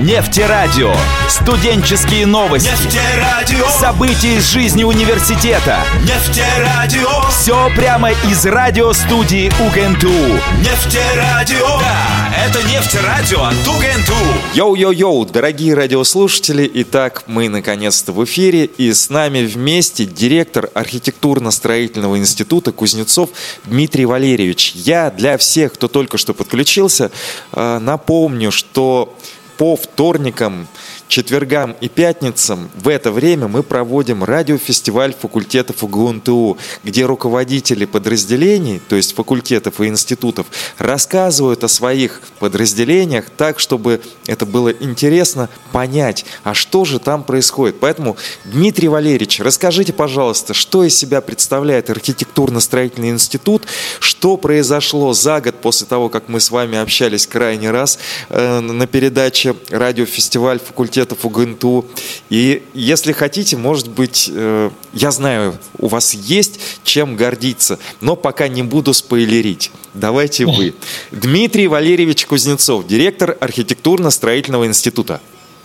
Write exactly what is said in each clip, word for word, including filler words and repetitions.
Нефтерадио. Студенческие новости. Нефтерадио. События из жизни университета. Нефтерадио. Все прямо из радиостудии УГНТУ. Нефтерадио. Да, это Нефтерадио от УГНТУ. Йоу-йоу-йоу, дорогие радиослушатели. Итак, мы наконец-то в эфире. И с нами вместе директор архитектурно-строительного института Кузнецов Дмитрий Валерьевич. Я для всех, кто только что подключился, напомню, что по вторникам, четвергам и пятницам в это время мы проводим радиофестиваль факультетов УГНТУ, где руководители подразделений, то есть факультетов и институтов, рассказывают о своих подразделениях так, чтобы это было интересно понять, а что же там происходит. Поэтому, Дмитрий Валерьевич, расскажите, пожалуйста, что из себя представляет архитектурно-строительный институт, что произошло за год после того, как мы с вами общались крайний раз э, на передаче радиофестиваль факультетов УГНТУ. И если хотите, может быть, э, я знаю, у вас есть чем гордиться, но пока не буду спойлерить. Давайте вы. Дмитрий Валерьевич Кузнецов, директор архитектурно-строительного института.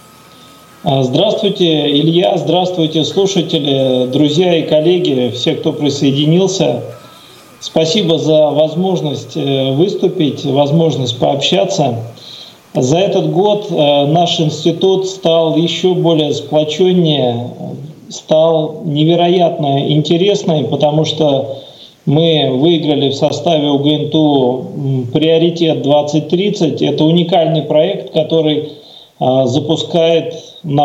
Здравствуйте, Илья, здравствуйте, слушатели, друзья и коллеги, все, кто присоединился. Спасибо за возможность выступить, возможность пообщаться. За этот год наш институт стал еще более сплоченнее, стал невероятно интересный, потому что мы выиграли в составе УГНТУ приоритет двадцать тридцать. Это уникальный проект, который запускает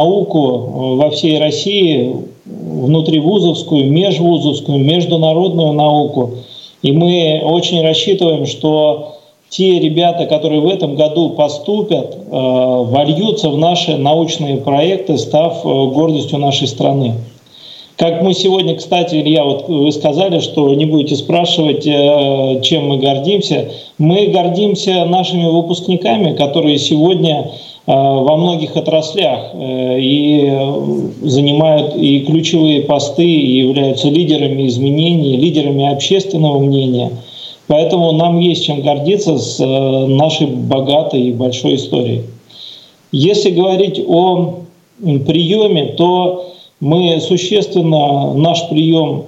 науку во всей России, внутривузовскую, межвузовскую, международную науку. И мы очень рассчитываем, что те ребята, которые в этом году поступят, э, вольются в наши научные проекты, став э, гордостью нашей страны. Как мы сегодня, кстати, Илья, вот вы сказали, что не будете спрашивать, э, чем мы гордимся. Мы гордимся нашими выпускниками, которые сегодня э, во многих отраслях э, и занимают и ключевые посты, и являются лидерами изменений, лидерами общественного мнения. Поэтому нам есть чем гордиться с нашей богатой и большой историей. Если говорить о приеме, то мы существенно наш прием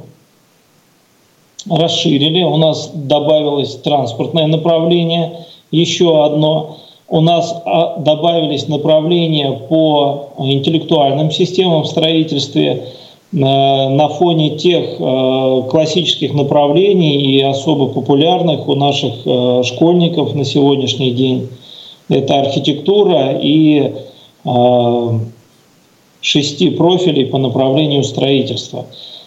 расширили. У нас добавилось транспортное направление, еще одно. У нас добавились направления по интеллектуальным системам в строительстве, на фоне тех э, классических направлений и особо популярных у наших э, школьников на сегодняшний день. Это архитектура и э, шести профилей по направлению строительства.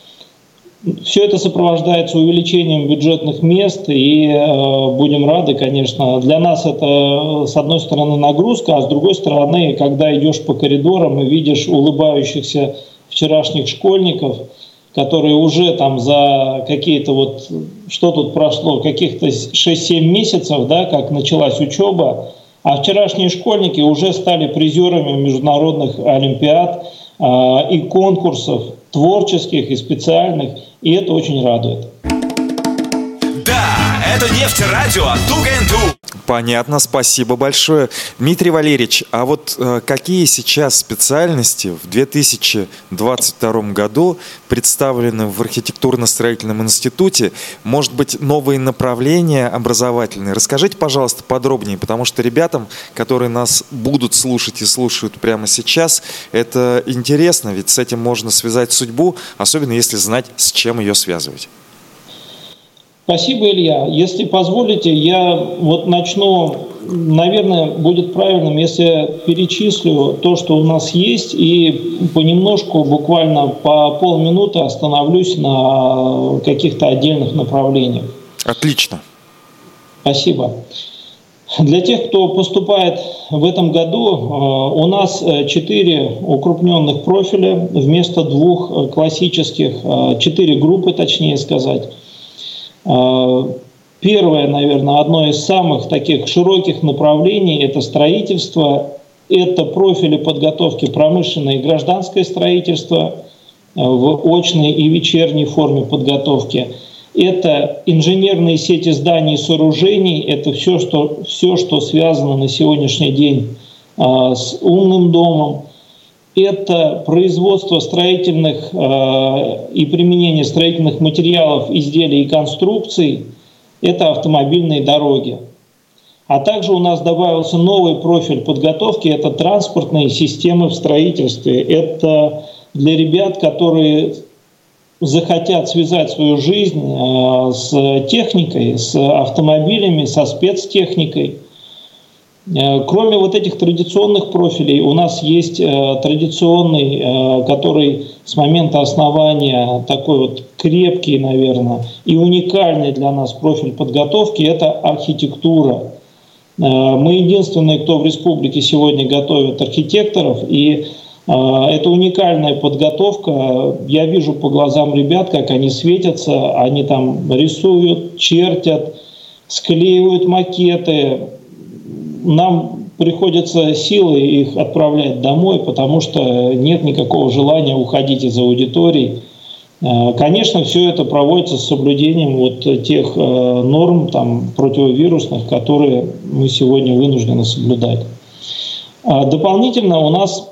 Все это сопровождается увеличением бюджетных мест, и э, будем рады, конечно. Для нас это, с одной стороны, нагрузка, а с другой стороны, когда идешь по коридорам и видишь улыбающихся вчерашних школьников, которые уже там за какие-то вот, что тут прошло, каких-то шесть-семь месяцев, да, как началась учеба, а вчерашние школьники уже стали призерами международных олимпиад э, и конкурсов творческих и специальных, и это очень радует. Да, это Нефтерадио от УГНТУ. Понятно, спасибо большое. Дмитрий Валерьевич, а вот э, какие сейчас специальности в две тысячи двадцать втором году представлены в архитектурно-строительном институте? Может быть, новые направления образовательные? Расскажите, пожалуйста, подробнее, потому что ребятам, которые нас будут слушать и слушают прямо сейчас, это интересно, ведь с этим можно связать судьбу, особенно если знать, с чем ее связывать. Спасибо, Илья. Если позволите, я вот начну, наверное, будет правильным, если перечислю то, что у нас есть, и понемножку, буквально по полминуты остановлюсь на каких-то отдельных направлениях. Отлично. Спасибо. Для тех, кто поступает в этом году, у нас четыре укрупненных профиля вместо двух классических, четыре группы, точнее сказать. Первое, наверное, одно из самых таких широких направлений – это строительство, это профили подготовки промышленное и гражданское строительство в очной и вечерней форме подготовки. Это инженерные сети зданий и сооружений, это все, что, все, что связано на сегодняшний день с умным домом. Это производство строительных и применение строительных материалов, изделий и конструкций. Это автомобильные дороги. А также у нас добавился новый профиль подготовки – это транспортные системы в строительстве. Это для ребят, которые захотят связать свою жизнь с техникой, с автомобилями, со спецтехникой. Кроме вот этих традиционных профилей, у нас есть традиционный, который с момента основания такой вот крепкий, наверное, и уникальный для нас профиль подготовки – это архитектура. Мы единственные, кто в республике сегодня готовит архитекторов, и это уникальная подготовка. Я вижу по глазам ребят, как они светятся, они там рисуют, чертят, склеивают макеты. Нам приходится силой их отправлять домой, потому что нет никакого желания уходить из аудиторий. Конечно, все это проводится с соблюдением вот тех норм там, противовирусных, которые мы сегодня вынуждены соблюдать. Дополнительно у нас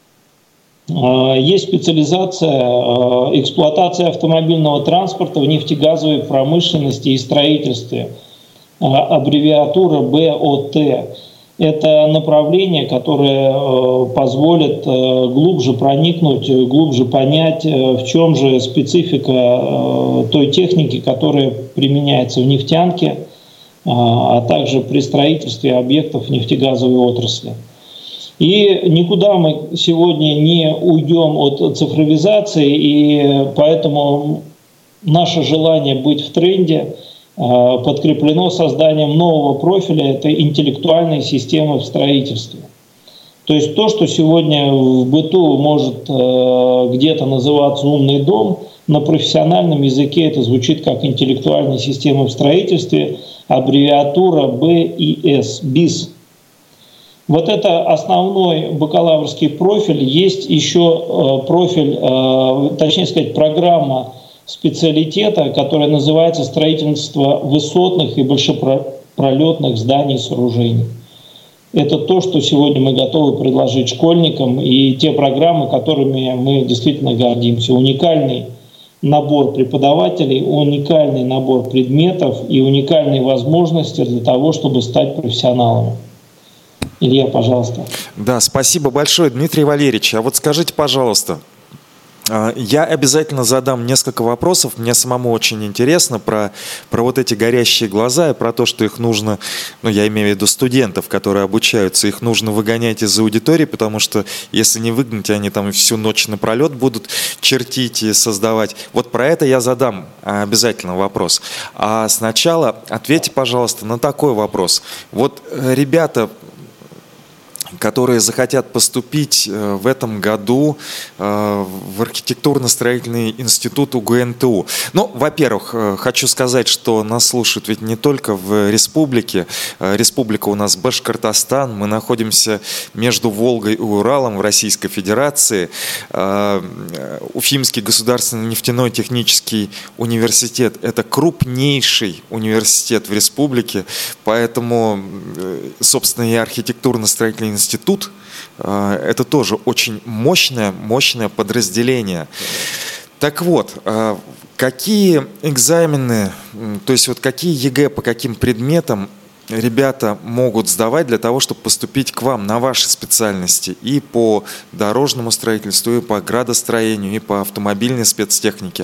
есть специализация эксплуатации автомобильного транспорта в нефтегазовой промышленности и строительстве, аббревиатура бэ о тэ. Это направление, которое позволит глубже проникнуть, глубже понять, в чем же специфика той техники, которая применяется в нефтянке, а также при строительстве объектов нефтегазовой отрасли. И никуда мы сегодня не уйдем от цифровизации, и поэтому наше желание быть в тренде подкреплено созданием нового профиля – это интеллектуальные системы в строительстве. То есть то, что сегодня в быту может где-то называться умный дом, на профессиональном языке это звучит как интеллектуальные системы в строительстве, аббревиатура бэ и эс, БИС. Вот это основной бакалаврский профиль. Есть еще профиль, точнее сказать, программа специалитета, которая называется «Строительство высотных и большепролетных зданий и сооружений». Это то, что сегодня мы готовы предложить школьникам, и те программы, которыми мы действительно гордимся. Уникальный набор преподавателей, уникальный набор предметов и уникальные возможности для того, чтобы стать профессионалами. Илья, пожалуйста. Да, спасибо большое, Дмитрий Валерьевич. А вот скажите, пожалуйста, я обязательно задам несколько вопросов. Мне самому очень интересно про, про вот эти горящие глаза и про то, что их нужно, ну, я имею в виду студентов, которые обучаются, их нужно выгонять из аудитории, потому что если не выгнать, они там всю ночь напролет будут чертить и создавать. Вот про это я задам обязательно вопрос. А сначала ответьте, пожалуйста, на такой вопрос. Вот ребята, которые захотят поступить в этом году в архитектурно-строительный институт у гэ эн тэ у. Ну, во-первых, хочу сказать, что нас слушают ведь не только в республике. Республика у нас Башкортостан. Мы находимся между Волгой и Уралом в Российской Федерации. Уфимский государственный нефтяной технический университет – это крупнейший университет в республике, поэтому, собственно, и архитектурно-строительный институт – это тоже очень мощное, мощное подразделение. Так вот, какие экзамены, то есть вот какие ЕГЭ по каким предметам ребята могут сдавать для того, чтобы поступить к вам на ваши специальности и по дорожному строительству, и по градостроению, и по автомобильной спецтехнике?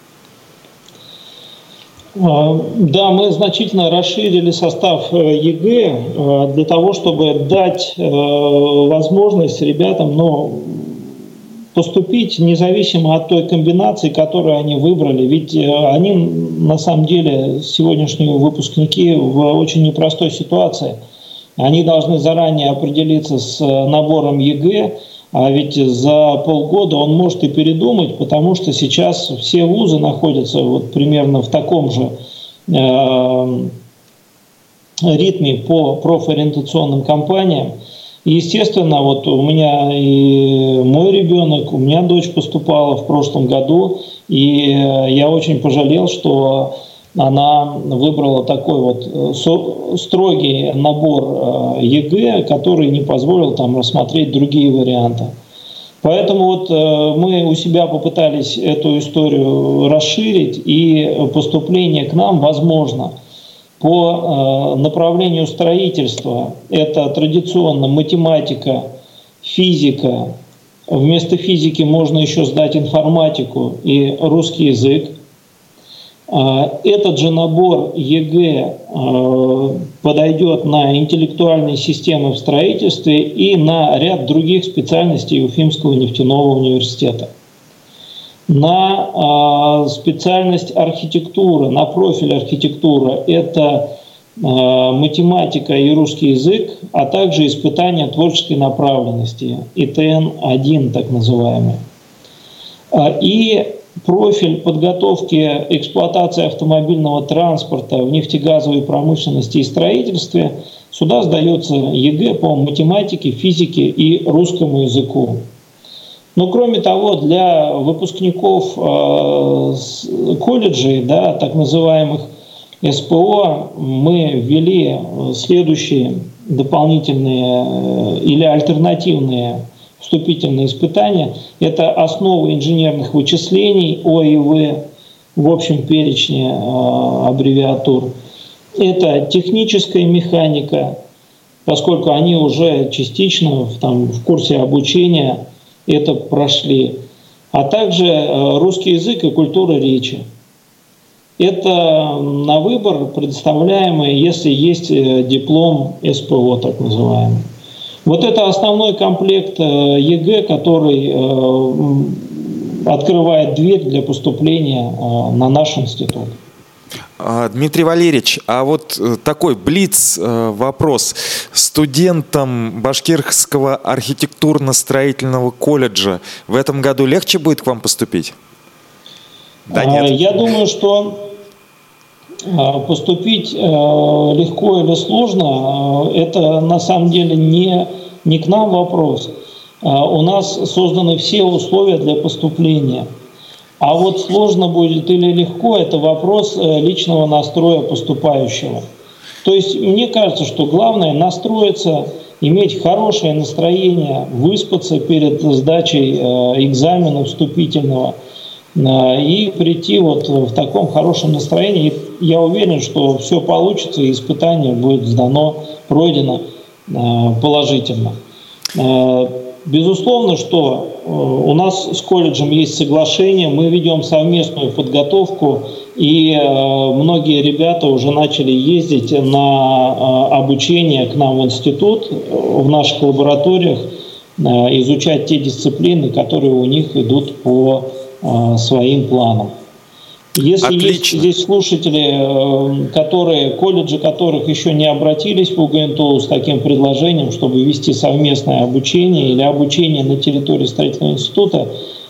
Да, мы значительно расширили состав ЕГЭ для того, чтобы дать возможность ребятам, ну, поступить независимо от той комбинации, которую они выбрали. Ведь они, на самом деле, сегодняшние выпускники в очень непростой ситуации. Они должны заранее определиться с набором ЕГЭ, а ведь за полгода он может и передумать, потому что сейчас все вузы находятся вот примерно в таком же э, ритме по профориентационным кампаниям. И, естественно, вот у меня и мой ребенок, у меня дочь поступала в прошлом году, и я очень пожалел, что она выбрала такой вот строгий набор ЕГЭ, который не позволил там рассмотреть другие варианты. Поэтому вот мы у себя попытались эту историю расширить, и поступление к нам возможно по направлению строительства. Это традиционно математика, физика. Вместо физики можно еще сдать информатику и русский язык. Этот же набор ЕГЭ подойдет на интеллектуальные системы в строительстве и на ряд других специальностей Уфимского нефтяного университета. На специальность архитектуры, на профиль архитектура – это математика и русский язык, а также испытания творческой направленности, И Т Н один так называемый. И профиль подготовки эксплуатации автомобильного транспорта в нефтегазовой промышленности и строительстве, сюда сдается ЕГЭ по математике, физике и русскому языку. Но кроме того, для выпускников э, колледжей, да, так называемых С П О, мы ввели следующие дополнительные или альтернативные вступительные испытания. Это основы инженерных вычислений, О И В, в общем перечне э, аббревиатур. Это техническая механика, поскольку они уже частично в, там, в курсе обучения это прошли. А также э, русский язык и культура речи. Это на выбор предоставляемый, если есть э, диплом С П О, так называемый. Вот это основной комплект ЕГЭ, который открывает дверь для поступления на наш институт. Дмитрий Валерьевич, а вот такой блиц вопрос. Студентам Башкирского архитектурно-строительного колледжа в этом году легче будет к вам поступить? Да нет? Я думаю, что поступить легко или сложно, это на самом деле не, не к нам вопрос. У нас созданы все условия для поступления. А вот сложно будет или легко, это вопрос личного настроя поступающего. То есть мне кажется, что главное настроиться, иметь хорошее настроение, выспаться перед сдачей экзамена вступительного и прийти вот в таком хорошем настроении. Я уверен, что все получится, и испытание будет сдано, пройдено положительно. Безусловно, что у нас с колледжем есть соглашение, мы ведем совместную подготовку, и многие ребята уже начали ездить на обучение к нам в институт, в наших лабораториях, изучать те дисциплины, которые у них идут по своим планам. Если Отлично. Есть здесь слушатели, которые, колледжи которых еще не обратились в У Г Н Т У с таким предложением, чтобы вести совместное обучение или обучение на территории строительного института,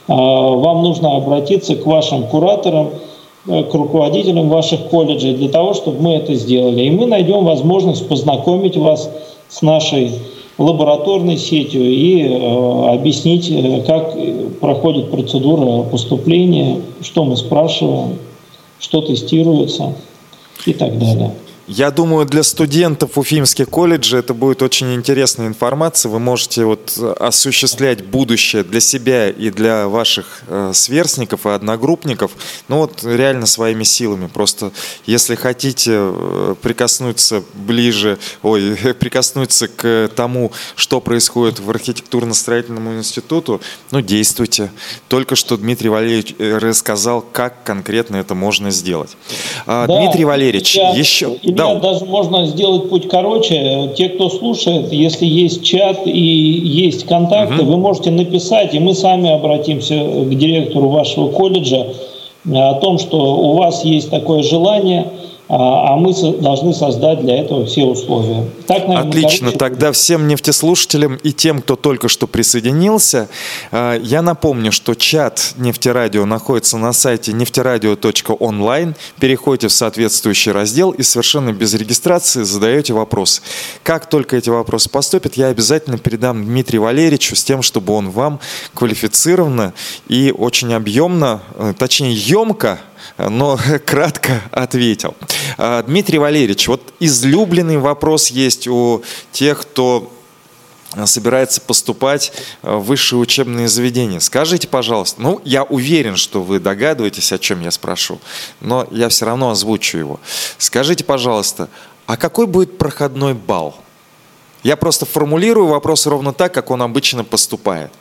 вам нужно обратиться к вашим кураторам, к руководителям ваших колледжей для того, чтобы мы это сделали. И мы найдем возможность познакомить вас с нашей лабораторной сетью и э, объяснить, как проходит процедура поступления, что мы спрашиваем, что тестируется и так далее. Я думаю, для студентов уфимских колледжей это будет очень интересная информация. Вы можете вот осуществлять будущее для себя и для ваших э, сверстников и одногруппников, ну вот реально своими силами. Просто если хотите э, прикоснуться ближе, ой, прикоснуться к тому, что происходит в архитектурно-строительном институте, ну действуйте. Только что Дмитрий Валерьевич рассказал, как конкретно это можно сделать. А, да, Дмитрий Валерьевич, я, еще... Я, да. Даже можно сделать путь короче. Те, кто слушает, если есть чат и есть контакты, угу. вы можете написать, и мы сами обратимся к директору вашего колледжа о том, что у вас есть такое желание, а мы должны создать для этого все условия. Так, наверное, Отлично. короче... Тогда всем нефтеслушателям и тем, кто только что присоединился, я напомню, что чат Нефтерадио находится на сайте нефтерадио точка онлайн. Переходите в соответствующий раздел и совершенно без регистрации задаете вопросы. Как только эти вопросы поступят, я обязательно передам Дмитрию Валерьевичу с тем, чтобы он вам квалифицированно и очень объемно, точнее емко, но кратко ответил. Дмитрий Валерьевич, вот излюбленный вопрос есть у тех, кто собирается поступать в высшие учебные заведения. Скажите, пожалуйста, ну, я уверен, что вы догадываетесь, о чем я спрошу, но я все равно озвучу его. Скажите, пожалуйста, а какой будет проходной балл? Я просто формулирую вопрос ровно так, как он обычно поступает.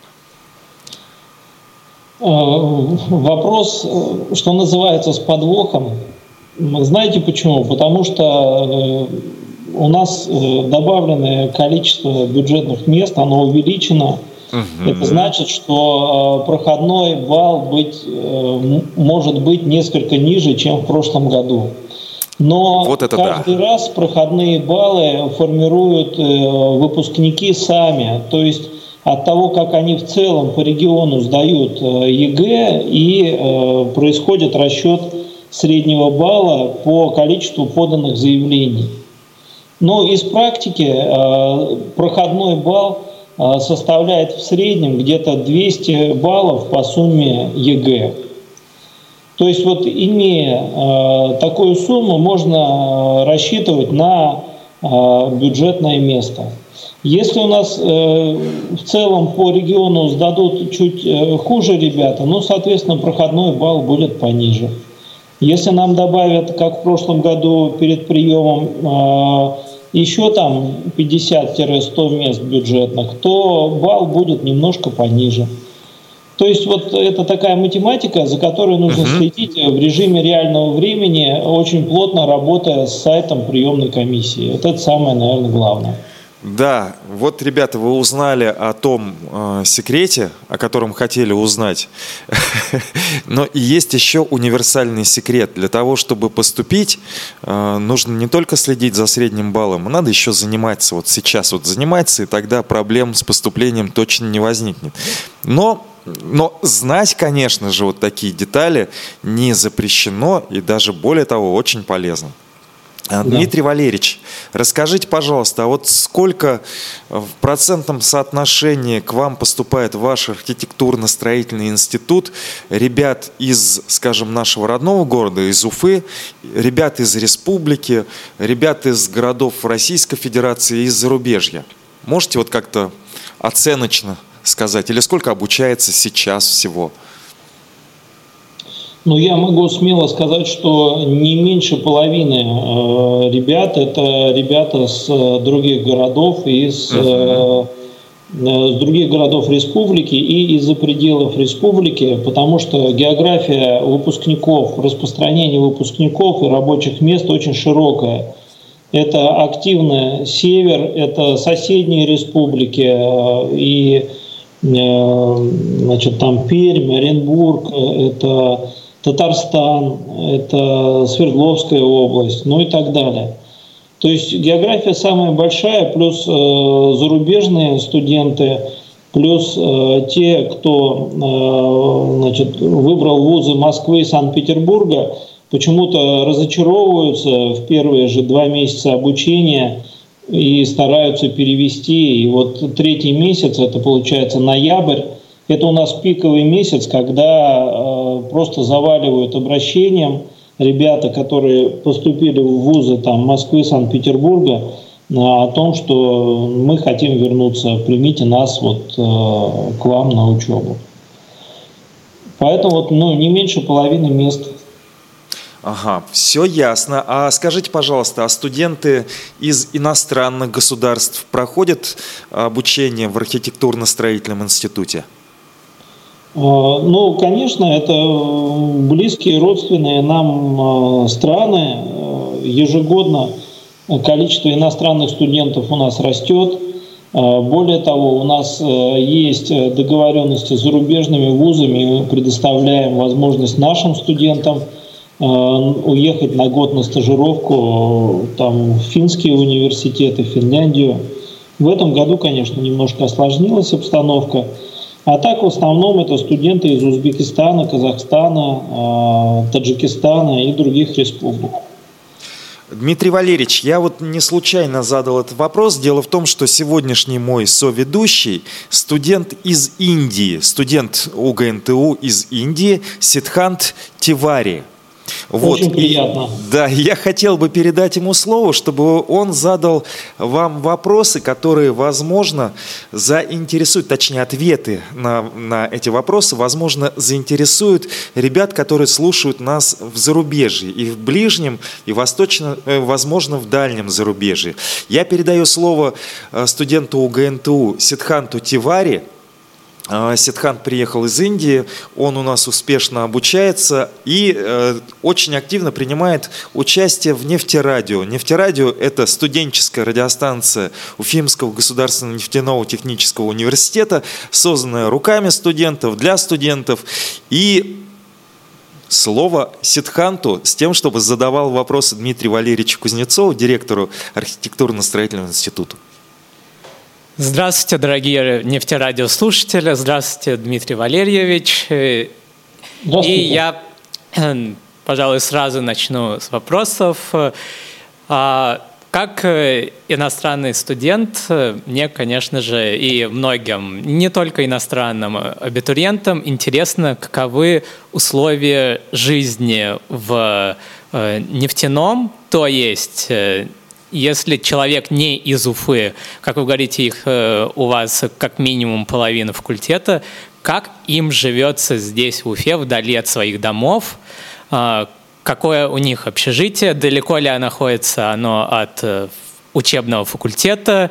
Вопрос, что называется, с подвохом. Знаете почему? Потому что у нас добавленное количество бюджетных мест, оно увеличено. Угу. Это значит, что проходной балл быть, может быть несколько ниже, чем в прошлом году. Но вот это каждый да. раз проходные баллы формируют выпускники сами. То есть от того, как они в целом по региону сдают ЕГЭ, и происходит расчет среднего балла по количеству поданных заявлений. Но из практики проходной балл составляет в среднем где-то двести баллов по сумме ЕГЭ. То есть вот имея такую сумму, можно рассчитывать на бюджетное место. Если у нас в целом по региону сдадут чуть хуже ребята, ну, соответственно, проходной балл будет пониже. Если нам добавят, как в прошлом году перед приемом, еще там пятьдесят-сто мест бюджетных, то балл будет немножко пониже. То есть вот это такая математика, за которой нужно uh-huh. следить в режиме реального времени, очень плотно работая с сайтом приемной комиссии. Вот это самое, наверное, главное. Да, вот, ребята, вы узнали о том э, секрете, о котором хотели узнать. Но и есть еще универсальный секрет. Для того, чтобы поступить, э, нужно не только следить за средним баллом, надо еще заниматься. Вот сейчас вот заниматься, и тогда проблем с поступлением точно не возникнет. Но, но знать, конечно же, вот такие детали не запрещено, и даже более того, очень полезно. Дмитрий да. Валерьевич, расскажите, пожалуйста, а вот сколько в процентном соотношении к вам поступает в ваш архитектурно-строительный институт ребят из, скажем, нашего родного города, из Уфы, ребят из республики, ребят из городов Российской Федерации и из зарубежья? Можете вот как-то оценочно сказать? Или сколько обучается сейчас всего? Ну, я могу смело сказать, что не меньше половины э, ребят – это ребята с э, других городов, из, э, с других городов республики и из-за пределов республики, потому что география выпускников, распространение выпускников и рабочих мест очень широкая. Это активный север, это соседние республики э, и э, значит, там Пермь, Оренбург, это Татарстан, это Свердловская область, ну и так далее. То есть география самая большая, плюс э, зарубежные студенты, плюс э, те, кто э, значит, выбрал вузы Москвы и Санкт-Петербурга, почему-то разочаровываются в первые же два месяца обучения и стараются перевести. И вот третий месяц, это получается ноябрь, это у нас пиковый месяц, когда э, просто заваливают обращением ребята, которые поступили в вузы там, Москвы, Санкт-Петербурга, э, о том, что мы хотим вернуться, примите нас вот, э, к вам на учебу. Поэтому вот, ну, не меньше половины мест. Ага, все ясно. А скажите, пожалуйста, а студенты из иностранных государств проходят обучение в архитектурно-строительном институте? Ну, конечно, это близкие, родственные нам страны. Ежегодно количество иностранных студентов у нас растет. Более того, у нас есть договоренности с зарубежными вузами, мы предоставляем возможность нашим студентам уехать на год на стажировку там, в финские университеты, в Финляндию. В этом году, конечно, немножко осложнилась обстановка. А так в основном это студенты из Узбекистана, Казахстана, Таджикистана и других республик. Дмитрий Валерьевич, я вот не случайно задал этот вопрос. Дело в том, что сегодняшний мой соведущий студент из Индии, студент УГНТУ из Индии Сидхант Тивари. Вот. Очень приятно. И, да, я хотел бы передать ему слово, чтобы он задал вам вопросы, которые, возможно, заинтересуют, точнее, ответы на, на эти вопросы, возможно, заинтересуют ребят, которые слушают нас в зарубежье, и в ближнем, и восточно, возможно, в дальнем зарубежье. Я передаю слово студенту УГНТУ Сидханту Тивари. Сидхант приехал из Индии, он у нас успешно обучается и э, очень активно принимает участие в нефтерадио. Нефтерадио – это студенческая радиостанция Уфимского государственного нефтяного технического университета, созданная руками студентов, для студентов. И слово Сидханту с тем, чтобы задавал вопросы Дмитрию Валерьевичу Кузнецову, директору архитектурно-строительного института. Здравствуйте, дорогие нефтерадиослушатели. Здравствуйте, Дмитрий Валерьевич. Здравствуйте. И я, пожалуй, сразу начну с вопросов. Как иностранный студент, мне, конечно же, и многим, не только иностранным абитуриентам, интересно, каковы условия жизни в нефтяном, то есть... Если человек не из Уфы, как вы говорите, их у вас как минимум половина факультета, как им живется здесь, в Уфе, вдали от своих домов? Какое у них общежитие? Далеко ли находится оно от учебного факультета?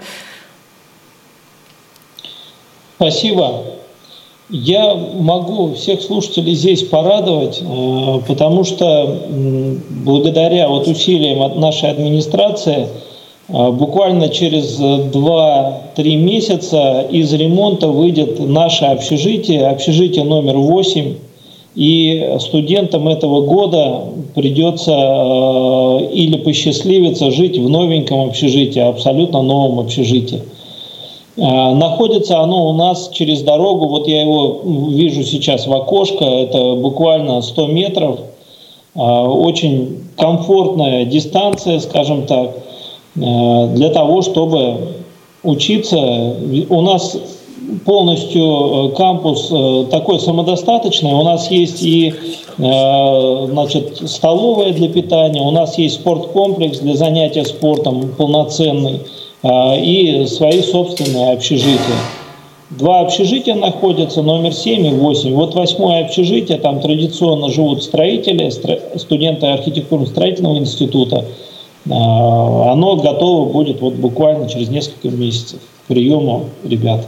Спасибо. Я могу всех слушателей здесь порадовать, потому что благодаря вот усилиям нашей администрации буквально через два-три месяца из ремонта выйдет наше общежитие, общежитие номер восемь, и студентам этого года придется или посчастливиться жить в новеньком общежитии, абсолютно новом общежитии. Находится оно у нас через дорогу, вот я его вижу сейчас в окошко, это буквально сто метров, очень комфортная дистанция, скажем так, для того, чтобы учиться. У нас полностью кампус такой самодостаточный, у нас есть и значит, столовая для питания, у нас есть спорткомплекс для занятия спортом полноценный, и свои собственные общежития. Два общежития находятся, номер семь и восемь. Вот восьмое общежитие, там традиционно живут строители, студенты архитектурно-строительного института. Оно готово будет вот буквально через несколько месяцев к приему ребят.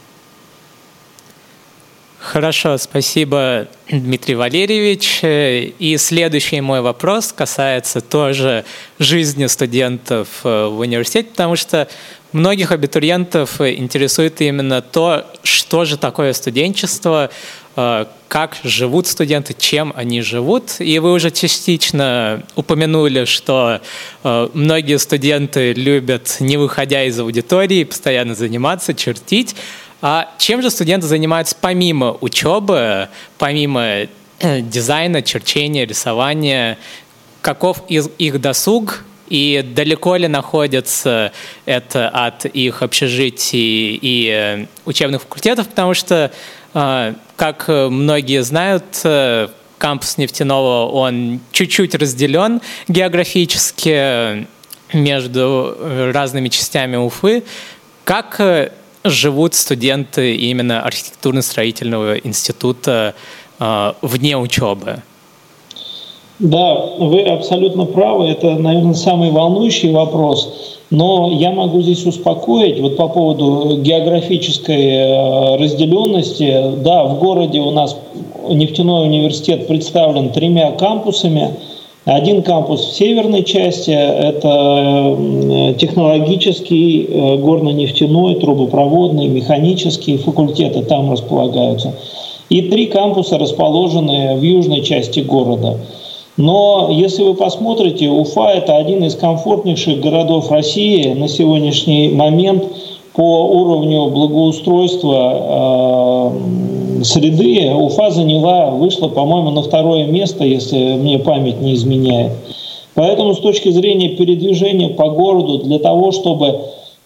Хорошо, спасибо, Дмитрий Валерьевич. И следующий мой вопрос касается тоже жизни студентов в университете, потому что многих абитуриентов интересует именно то, что же такое студенчество, как живут студенты, чем они живут. И вы уже частично упомянули, что многие студенты любят, не выходя из аудитории, постоянно заниматься, чертить. А чем же студенты занимаются помимо учебы, помимо дизайна, черчения, рисования? Каков их досуг и далеко ли находится это от их общежитий и учебных факультетов? Потому что, как многие знают, кампус Нефтяного, он чуть-чуть разделен географически между разными частями Уфы. Как живут студенты именно архитектурно-строительного института э, вне учебы? Да, вы абсолютно правы. Это, наверное, самый волнующий вопрос. Но я могу здесь успокоить вот по поводу географической разделенности. Да, в городе у нас нефтяной университет представлен тремя кампусами. Один кампус в северной части – это технологический, горно-нефтяной, трубопроводный, механические факультеты там располагаются. И три кампуса расположены в южной части города. Но если вы посмотрите, Уфа – это один из комфортнейших городов России на сегодняшний момент по уровню благоустройства э, среды. Уфа заняла, вышла, по-моему, на второе место, если мне память не изменяет. Поэтому с точки зрения передвижения по городу, для того, чтобы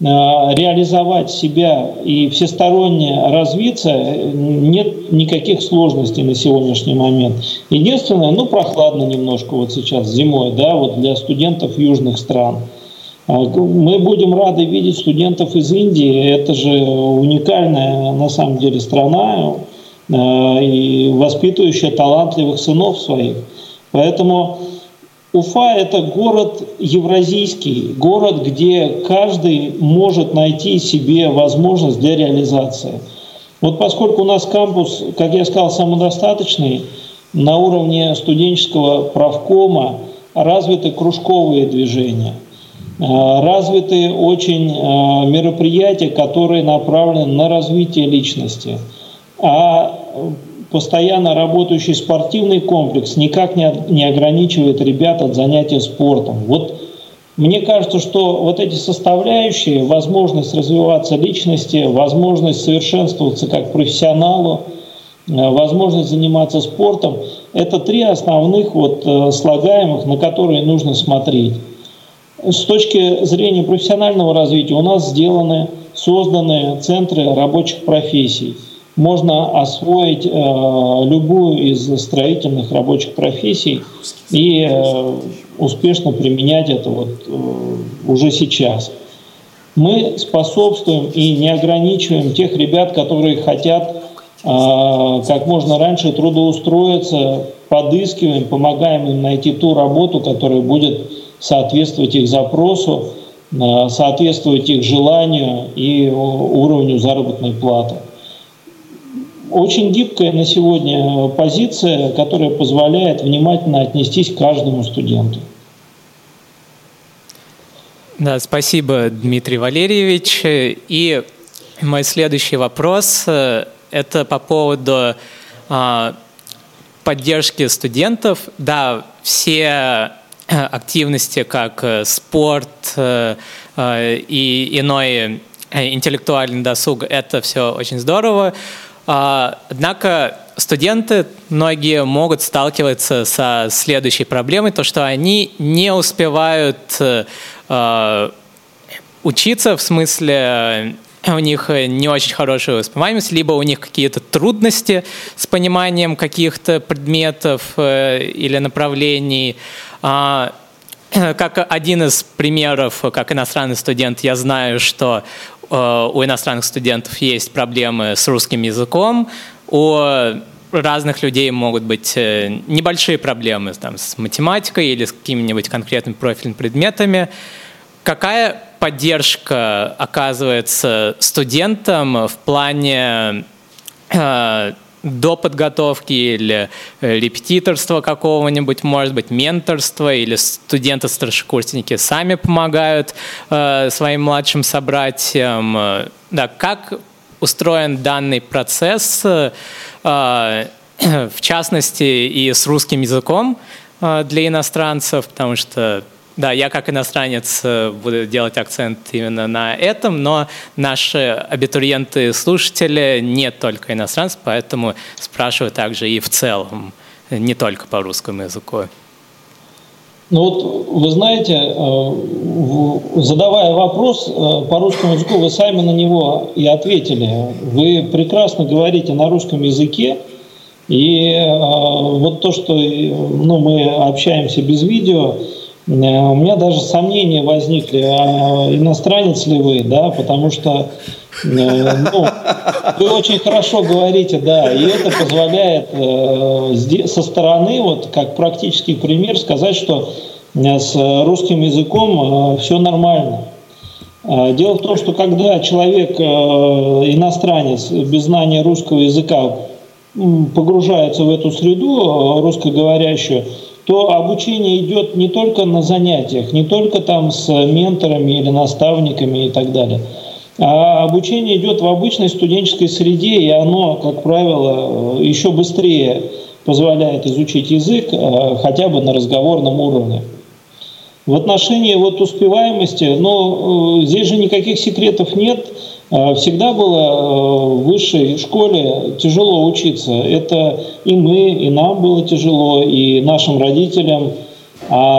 реализовать себя и всесторонне развиться, нет никаких сложностей на сегодняшний момент. Единственное, ну, прохладно немножко вот сейчас зимой, да, вот для студентов южных стран. Мы будем рады видеть студентов из Индии. Это же уникальная на самом деле страна, и воспитывающая талантливых сынов своих. Поэтому Уфа – это город евразийский, город, где каждый может найти себе возможность для реализации. Вот поскольку у нас кампус, как я сказал, самодостаточный, на уровне студенческого правкома развиты кружковые движения, развиты очень мероприятия, которые направлены на развитие личности. А постоянно работающий спортивный комплекс никак не ограничивает ребят от занятия спортом. Вот мне кажется, что вот эти составляющие, возможность развиваться личности, возможность совершенствоваться как профессионалу, возможность заниматься спортом, это три основных вот слагаемых, на которые нужно смотреть. С точки зрения профессионального развития у нас сделаны, созданы центры рабочих профессий. Можно освоить э, любую из строительных рабочих профессий и э, успешно применять это вот, э, уже сейчас. Мы способствуем и не ограничиваем тех ребят, которые хотят э, как можно раньше трудоустроиться, подыскиваем, помогаем им найти ту работу, которая будет соответствовать их запросу, э, соответствовать их желанию и уровню заработной платы. Очень гибкая на сегодня позиция, которая позволяет внимательно отнестись к каждому студенту. Да, спасибо, Дмитрий Валерьевич. И мой следующий вопрос – это по поводу а, поддержки студентов. Да, все активности, как спорт а, и иной интеллектуальный досуг – это все очень здорово. Однако студенты, многие могут сталкиваться со следующей проблемой, то что они не успевают э, учиться, в смысле у них не очень хорошая воспринимаемость, либо у них какие-то трудности с пониманием каких-то предметов э, или направлений. А, как один из примеров, как иностранный студент, я знаю, что у иностранных студентов есть проблемы с русским языком, у разных людей могут быть небольшие проблемы там, с математикой или с какими-нибудь конкретными профильными предметами. Какая поддержка оказывается студентам в плане э, до подготовки или репетиторства какого-нибудь, может быть, менторства, или студенты-старшекурсники сами помогают э, своим младшим собратьям. Да, как устроен данный процесс, э, в частности, и с русским языком э, для иностранцев, потому что да, я как иностранец буду делать акцент именно на этом, но наши абитуриенты-слушатели не только иностранцы, поэтому спрашиваю также и в целом, не только по русскому языку. Ну вот, вы знаете, задавая вопрос по русскому языку, вы сами на него и ответили. Вы прекрасно говорите на русском языке, и вот то, что ну, мы общаемся без видео, у меня даже сомнения возникли, а иностранец ли вы, да, потому что ну, вы очень хорошо говорите, да, и это позволяет э, со стороны, вот как практический пример, сказать, что с русским языком э, все нормально. Дело в том, что когда человек, э, иностранец, без знания русского языка погружается в эту среду русскоговорящую, то обучение идет не только на занятиях, не только там с менторами или наставниками и так далее, а обучение идет в обычной студенческой среде, и оно, как правило, еще быстрее позволяет изучить язык хотя бы на разговорном уровне. В отношении вот успеваемости, ну, здесь же никаких секретов нет. Всегда было в высшей школе тяжело учиться. Это и мы, и нам было тяжело, и нашим родителям. А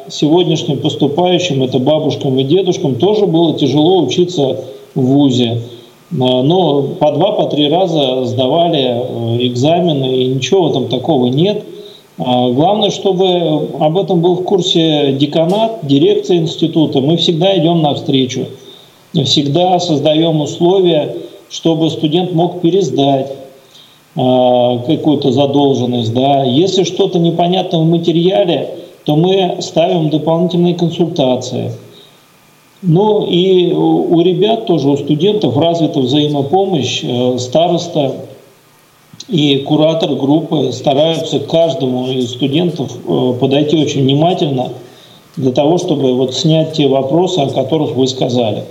сегодняшним поступающим, это бабушкам и дедушкам, тоже было тяжело учиться в вузе. Но по два, по три раза сдавали экзамены, и ничего там такого нет. Главное, чтобы об этом был в курсе деканат, дирекция института. Мы всегда идем навстречу, всегда создаем условия, чтобы студент мог пересдать какую-то задолженность. Да. Если что-то непонятно в материале, то мы ставим дополнительные консультации. Ну и у ребят тоже, у студентов развита взаимопомощь. Староста и куратор группы стараются к каждому из студентов подойти очень внимательно для того, чтобы вот снять те вопросы, о которых вы сказали.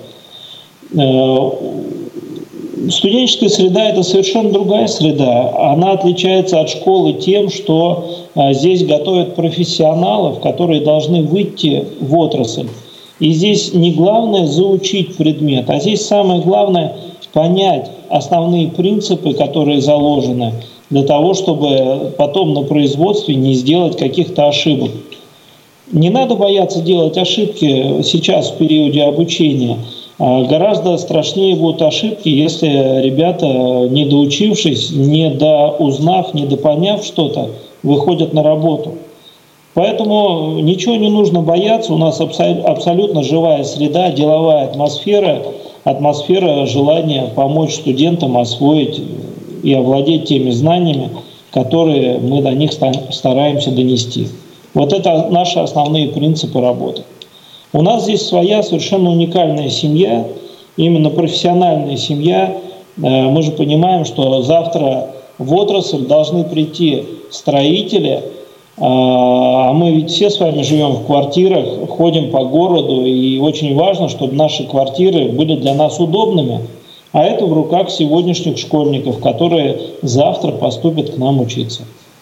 Студенческая среда – это совершенно другая среда. Она отличается от школы тем, что здесь готовят профессионалов, которые должны выйти в отрасль. И здесь не главное заучить предмет, а здесь самое главное понять основные принципы, которые заложены, для того, чтобы потом на производстве не сделать каких-то ошибок. Не надо бояться делать ошибки сейчас в периоде обучения. Гораздо страшнее будут ошибки, если ребята, не доучившись, не доузнав, не допоняв что-то, выходят на работу. Поэтому ничего не нужно бояться, у нас абсолютно живая среда, деловая атмосфера, атмосфера желания помочь студентам освоить и овладеть теми знаниями, которые мы до них стараемся донести. Вот это наши основные принципы работы. У нас здесь своя совершенно уникальная семья, именно профессиональная семья. Мы же понимаем, что завтра в отрасль должны прийти строители, а мы ведь все с вами живем в квартирах, ходим по городу, и очень важно, чтобы наши квартиры были для нас удобными. А это в руках сегодняшних школьников, которые завтра поступят к нам учиться.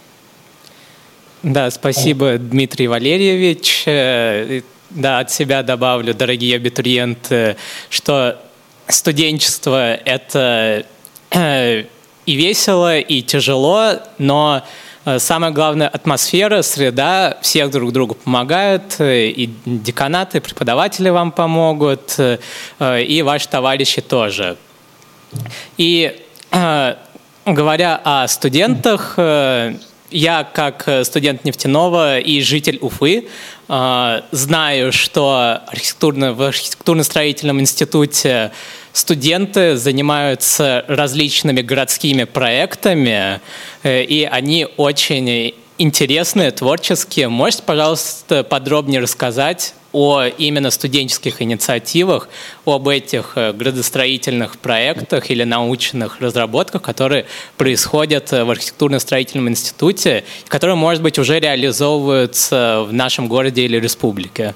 Да, спасибо, Дмитрий Валерьевич. Да, от себя добавлю, дорогие абитуриенты, что студенчество – это и весело, и тяжело, но самое главное – атмосфера, среда, всех друг другу помогают, и деканаты, и преподаватели вам помогут, и ваши товарищи тоже. И говоря о студентах, я, как студент нефтяного и житель Уфы, знаю, что архитектурно, в архитектурно-строительном институте студенты занимаются различными городскими проектами, и они очень интересные, творческие. Можете, пожалуйста, подробнее рассказать о именно студенческих инициативах, об этих градостроительных проектах или научных разработках, которые происходят в архитектурно-строительном институте, которые, может быть, уже реализовываются в нашем городе или республике?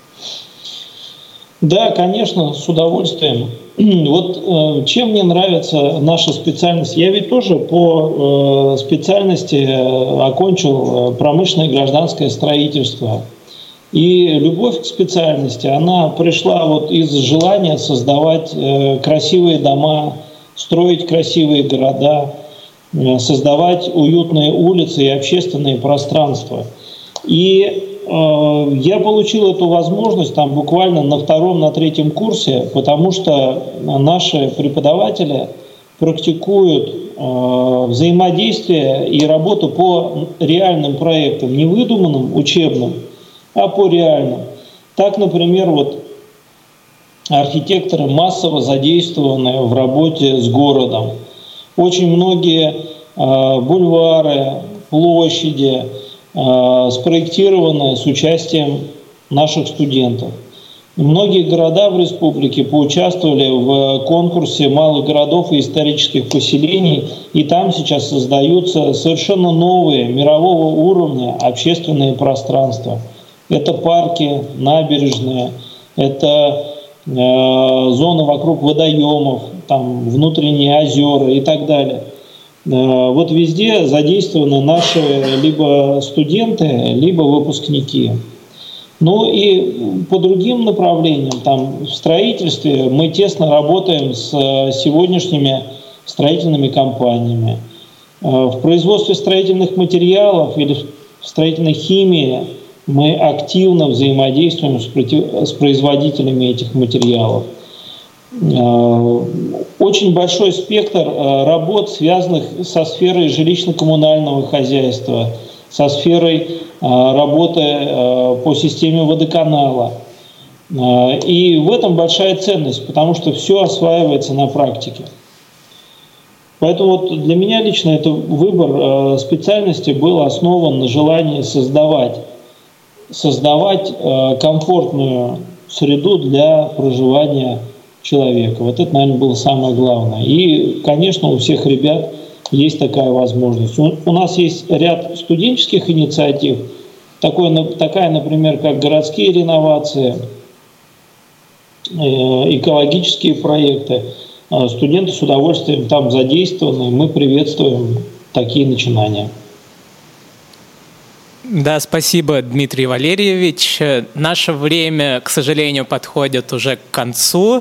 Да, конечно, с удовольствием. Вот чем мне нравится наша специальность. Я ведь тоже по специальности окончил промышленное и гражданское строительство. И любовь к специальности, она пришла вот из желания создавать красивые дома, строить красивые города, создавать уютные улицы и общественные пространства. И я получил эту возможность там буквально на втором, на третьем курсе, потому что наши преподаватели практикуют э, взаимодействие и работу по реальным проектам, не выдуманным, учебным, а по реальным. Так, например, вот архитекторы массово задействованы в работе с городом. Очень многие э, бульвары, площади спроектированы с участием наших студентов. Многие города в республике поучаствовали в конкурсе малых городов и исторических поселений, и там сейчас создаются совершенно новые мирового уровня общественные пространства. Это парки, набережные, это э, зоны вокруг водоемов, там внутренние озера и так далее. Вот везде задействованы наши либо студенты, либо выпускники. Ну и по другим направлениям, там в строительстве мы тесно работаем с сегодняшними строительными компаниями. В производстве строительных материалов или в строительной химии мы активно взаимодействуем с производителями этих материалов. Очень большой спектр работ, связанных со сферой жилищно-коммунального хозяйства, со сферой работы по системе водоканала. И в этом большая ценность, потому что все осваивается на практике. Поэтому вот для меня лично это выбор специальности был основан на желании создавать, создавать комфортную среду для проживания человека. Вот это, наверное, было самое главное. И, конечно, у всех ребят есть такая возможность. У, у нас есть ряд студенческих инициатив, такой, такая, например, как городские реновации, экологические проекты. Студенты с удовольствием там задействованы. Мы приветствуем такие начинания. Да, спасибо, Дмитрий Валерьевич. Наше время, к сожалению, подходит уже к концу.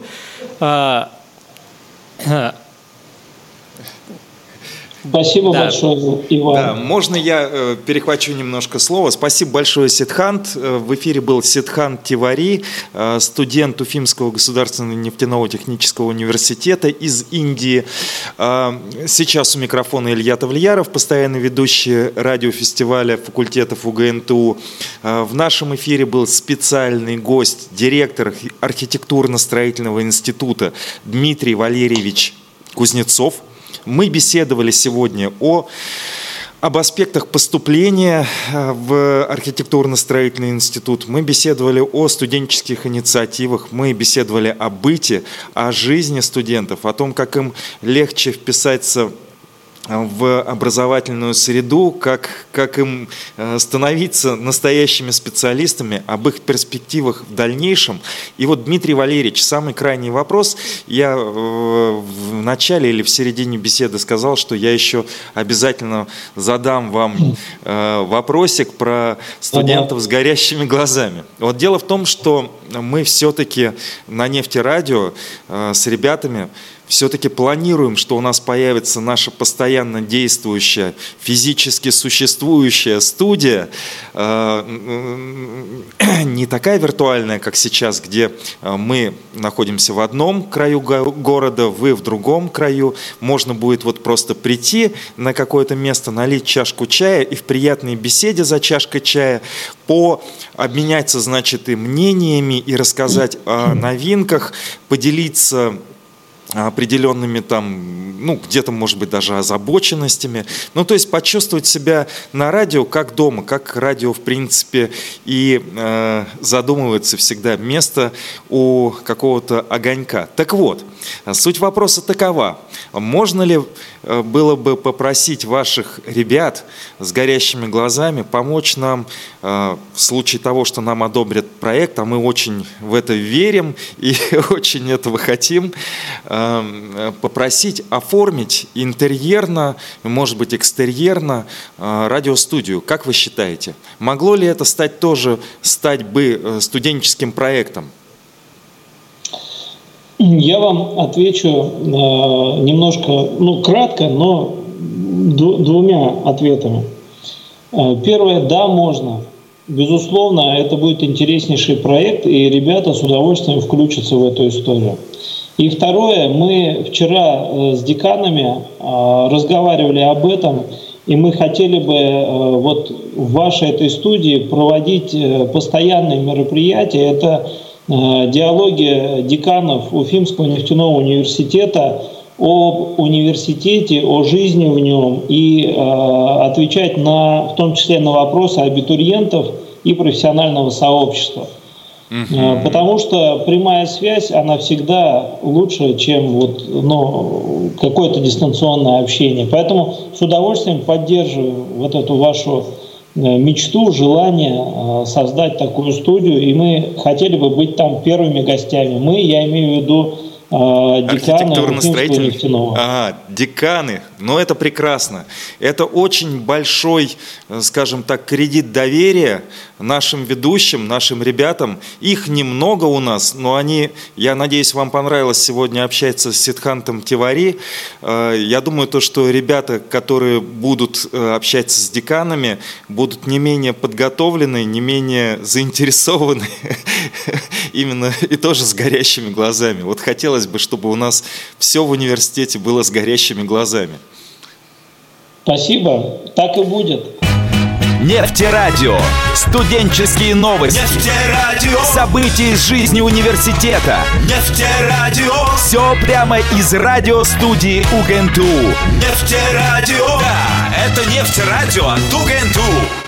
Спасибо да. большое, Иван. Да, можно я э, перехвачу немножко слово? Спасибо большое, Сидхант. В эфире был Сидхант Тивари, э, студент Уфимского государственного нефтяного технического университета из Индии. Э, сейчас у микрофона Илья Тавлияров, постоянный ведущий радиофестиваля факультетов УГНТУ. Э, в нашем эфире был специальный гость, директор архитектурно-строительного института Дмитрий Валерьевич Кузнецов. Мы беседовали сегодня о, об аспектах поступления в архитектурно-строительный институт. Мы беседовали о студенческих инициативах, мы беседовали о быте, о жизни студентов, о том, как им легче вписаться в образовательную среду, как, как им становиться настоящими специалистами, об их перспективах в дальнейшем. И вот, Дмитрий Валерьевич, самый крайний вопрос. Я в начале или в середине беседы сказал, что я еще обязательно задам вам вопросик про студентов с горящими глазами. Вот дело в том, что мы все-таки на Нефтерадио с ребятами все-таки планируем, что у нас появится наша постоянно действующая, физически существующая студия, не такая виртуальная, как сейчас, где мы находимся в одном краю города, вы в другом краю. Можно будет вот просто прийти на какое-то место, налить чашку чая и в приятной беседе за чашкой чая по обменяться, значит, и мнениями, и рассказать о новинках, поделиться определенными там, ну, где-то, может быть, даже озабоченностями. Ну, то есть почувствовать себя на радио как дома, как радио, в принципе, и э, задумывается всегда место у какого-то огонька. Так вот, суть вопроса такова. Можно ли было бы попросить ваших ребят с горящими глазами помочь нам э, в случае того, что нам одобрят проект, а мы очень в это верим и очень этого хотим, э, попросить оформить интерьерно, может быть, экстерьерно э, радиостудию. Как вы считаете, могло ли это стать тоже, стать бы студенческим проектом? Я вам отвечу э, немножко, ну, кратко, но д- двумя ответами. Э, первое, да, можно. Безусловно, это будет интереснейший проект, и ребята с удовольствием включатся в эту историю. И второе, мы вчера э, с деканами э, разговаривали об этом, и мы хотели бы э, вот в вашей этой студии проводить э, постоянные мероприятия. Это диалоги деканов Уфимского нефтяного университета об университете, о жизни в нем и э, отвечать на, в том числе на вопросы абитуриентов и профессионального сообщества. Uh-huh. Потому что прямая связь, она всегда лучше, чем вот, ну, какое-то дистанционное общение. Поэтому с удовольствием поддерживаю вот эту вашу мечту, желание создать такую студию, и мы хотели бы быть там первыми гостями. Мы, я имею в виду декана Уфимского нефтяного. Ага, деканы. Но это прекрасно. Это очень большой, скажем так, кредит доверия нашим ведущим, нашим ребятам. Их немного у нас, но они, я надеюсь, вам понравилось сегодня общаться с Сидхантом Тивари. Я думаю, то, что ребята, которые будут общаться с деканами, будут не менее подготовлены, не менее заинтересованы именно и тоже с горящими глазами. Вот хотелось бы, чтобы у нас все в университете было с горящими глазами. Спасибо, так и будет. Нефтерадио. Студенческие новости. Нефтерадио. События из жизни университета. Нефтерадио. Все прямо из радиостудии УГНТУ. Нефтерадио. Да, это Нефтерадио от УГНТУ.